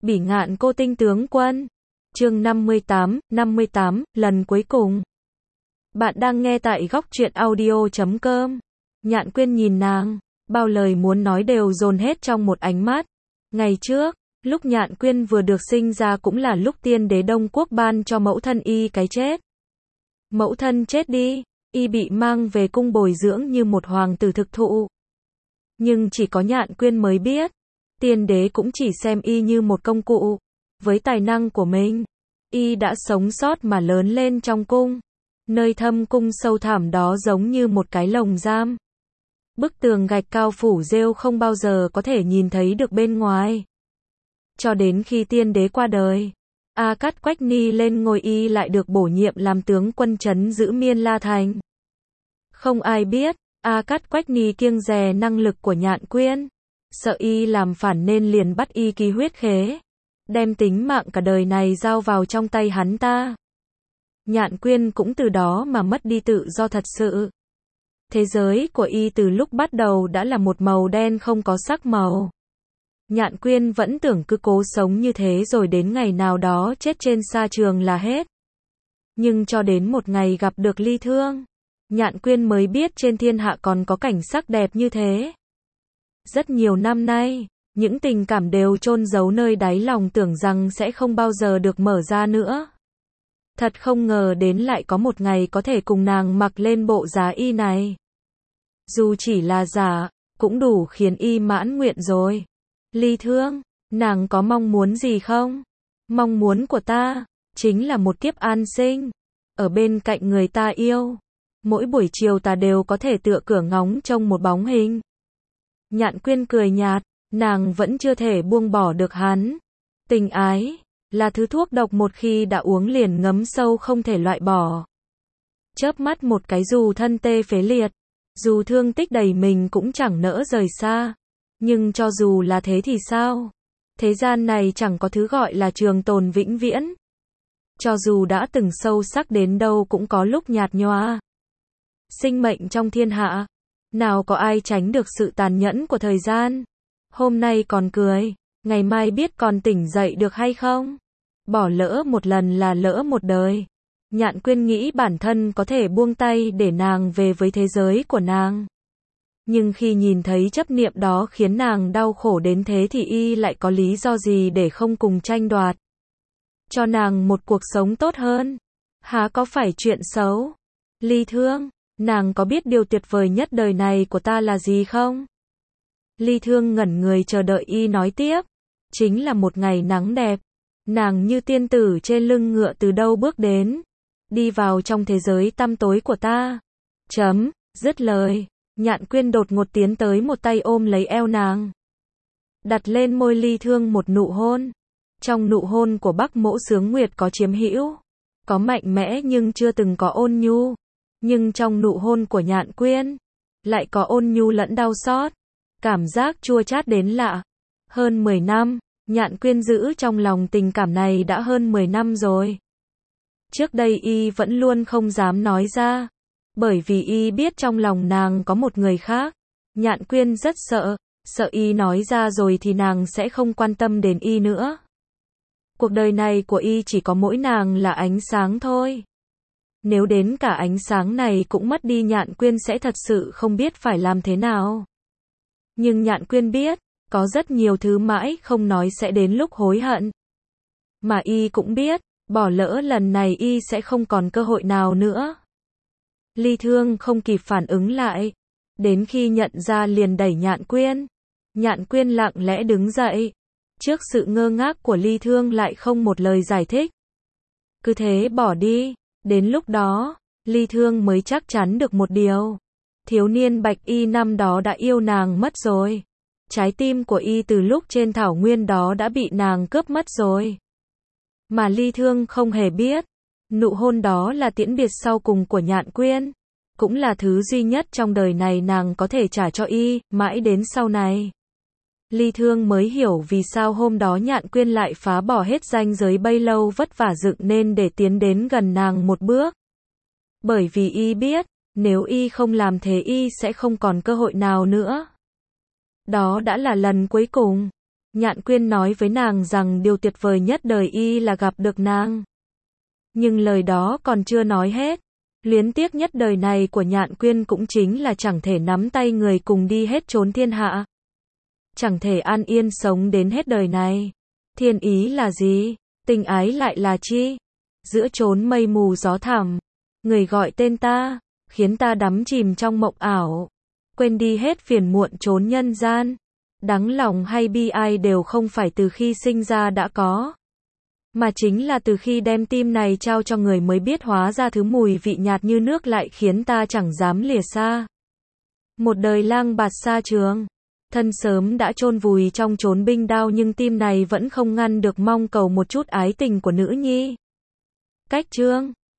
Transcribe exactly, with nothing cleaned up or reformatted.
Bỉ ngạn cô tinh tướng quân. Chương năm mươi tám, năm mươi tám, lần cuối cùng. Bạn đang nghe tại góc truyện audio chấm com. Nhạn Quyên nhìn nàng, bao lời muốn nói đều dồn hết trong một ánh mắt. Ngày trước, lúc Nhạn Quyên vừa được sinh ra cũng là lúc tiên đế Đông Quốc ban cho mẫu thân y cái chết. Mẫu thân chết đi, y bị mang về cung bồi dưỡng như một hoàng tử thực thụ. Nhưng chỉ có Nhạn Quyên mới biết, tiên đế cũng chỉ xem y như một công cụ. Với tài năng của mình, y đã sống sót mà lớn lên trong cung. Nơi thâm cung sâu thẳm đó giống như một cái lồng giam. Bức tường gạch cao phủ rêu không bao giờ có thể nhìn thấy được bên ngoài. Cho đến khi tiên đế qua đời, A Cát Quách Ni lên ngôi, y lại được bổ nhiệm làm tướng quân trấn giữ Miên La Thành. Không ai biết, A Cát Quách Ni kiêng dè năng lực của Nhạn Quyên, sợ y làm phản nên liền bắt y ký huyết khế, đem tính mạng cả đời này giao vào trong tay hắn ta. Nhạn Quyên cũng từ đó mà mất đi tự do thật sự. Thế giới của y từ lúc bắt đầu đã là một màu đen không có sắc màu. Nhạn Quyên vẫn tưởng cứ cố sống như thế rồi đến ngày nào đó chết trên sa trường là hết. Nhưng cho đến một ngày gặp được Ly Thương, Nhạn Quyên mới biết trên thiên hạ còn có cảnh sắc đẹp như thế. Rất nhiều năm nay, những tình cảm đều chôn giấu nơi đáy lòng, tưởng rằng sẽ không bao giờ được mở ra nữa. Thật không ngờ đến lại có một ngày có thể cùng nàng mặc lên bộ giá y này. Dù chỉ là giả, cũng đủ khiến y mãn nguyện rồi. Ly Thương, nàng có mong muốn gì không? Mong muốn của ta, chính là một kiếp an sinh, ở bên cạnh người ta yêu. Mỗi buổi chiều ta đều có thể tựa cửa ngóng trông một bóng hình. Nhạn Quyên cười nhạt, nàng vẫn chưa thể buông bỏ được hắn. Tình ái là thứ thuốc độc, một khi đã uống liền ngấm sâu không thể loại bỏ. Chớp mắt một cái, dù thân tê phế liệt, dù thương tích đầy mình cũng chẳng nỡ rời xa. Nhưng cho dù là thế thì sao? Thế gian này chẳng có thứ gọi là trường tồn vĩnh viễn. Cho dù đã từng sâu sắc đến đâu cũng có lúc nhạt nhòa. Sinh mệnh trong thiên hạ, nào có ai tránh được sự tàn nhẫn của thời gian. Hôm nay còn cười, ngày mai biết còn tỉnh dậy được hay không? Bỏ lỡ một lần là lỡ một đời. Nhạn Quyên nghĩ bản thân có thể buông tay để nàng về với thế giới của nàng. Nhưng khi nhìn thấy chấp niệm đó khiến nàng đau khổ đến thế thì y lại có lý do gì để không cùng tranh đoạt. Cho nàng một cuộc sống tốt hơn. Há có phải chuyện xấu? Ly Thương, nàng có biết điều tuyệt vời nhất đời này của ta là gì không? Ly Thương ngẩn người chờ đợi y nói tiếp. Chính là một ngày nắng đẹp. Nàng như tiên tử trên lưng ngựa từ đâu bước đến. Đi vào trong thế giới tăm tối của ta. Chấm, dứt lời. Nhạn Quyên đột ngột tiến tới, một tay ôm lấy eo nàng. Đặt lên môi Ly Thương một nụ hôn. Trong nụ hôn của Bắc Mỗ Sướng Nguyệt có chiếm hữu, có mạnh mẽ nhưng chưa từng có ôn nhu. Nhưng trong nụ hôn của Nhạn Quyên, lại có ôn nhu lẫn đau xót. Cảm giác chua chát đến lạ. Hơn mười năm, Nhạn Quyên giữ trong lòng tình cảm này đã hơn mười năm rồi. Trước đây y vẫn luôn không dám nói ra. Bởi vì y biết trong lòng nàng có một người khác. Nhạn Quyên rất sợ, sợ y nói ra rồi thì nàng sẽ không quan tâm đến y nữa. Cuộc đời này của y chỉ có mỗi nàng là ánh sáng thôi. Nếu đến cả ánh sáng này cũng mất đi, Nhạn Quyên sẽ thật sự không biết phải làm thế nào. Nhưng Nhạn Quyên biết, có rất nhiều thứ mãi không nói sẽ đến lúc hối hận. Mà y cũng biết, bỏ lỡ lần này y sẽ không còn cơ hội nào nữa. Ly Thương không kịp phản ứng lại. Đến khi nhận ra liền đẩy Nhạn Quyên. Nhạn Quyên lặng lẽ đứng dậy. Trước sự ngơ ngác của Ly Thương lại không một lời giải thích. Cứ thế bỏ đi. Đến lúc đó, Ly Thương mới chắc chắn được một điều. Thiếu niên bạch y năm đó đã yêu nàng mất rồi. Trái tim của y từ lúc trên thảo nguyên đó đã bị nàng cướp mất rồi. Mà Ly Thương không hề biết. Nụ hôn đó là tiễn biệt sau cùng của Nhạn Quyên. Cũng là thứ duy nhất trong đời này nàng có thể trả cho y. Mãi đến sau này, Ly Thương mới hiểu vì sao hôm đó Nhạn Quyên lại phá bỏ hết ranh giới bấy lâu vất vả dựng nên để tiến đến gần nàng một bước. Bởi vì y biết, nếu y không làm thế y sẽ không còn cơ hội nào nữa. Đó đã là lần cuối cùng. Nhạn Quyên nói với nàng rằng điều tuyệt vời nhất đời y là gặp được nàng. Nhưng lời đó còn chưa nói hết. Luyến tiếc nhất đời này của Nhạn Quyên cũng chính là chẳng thể nắm tay người cùng đi hết chốn thiên hạ. Chẳng thể an yên sống đến hết đời này. Thiên ý là gì? Tình ái lại là chi? Giữa chốn mây mù gió thẳm, người gọi tên ta, khiến ta đắm chìm trong mộng ảo, quên đi hết phiền muộn chốn nhân gian. Đắng lòng hay bi ai đều không phải từ khi sinh ra đã có, mà chính là từ khi đem tim này trao cho người mới biết hóa ra thứ mùi vị nhạt như nước lại khiến ta chẳng dám lìa xa. Một đời lang bạt xa trường, thân sớm đã chôn vùi trong chốn binh đao nhưng tim này vẫn không ngăn được mong cầu một chút ái tình của nữ nhi. Cách chương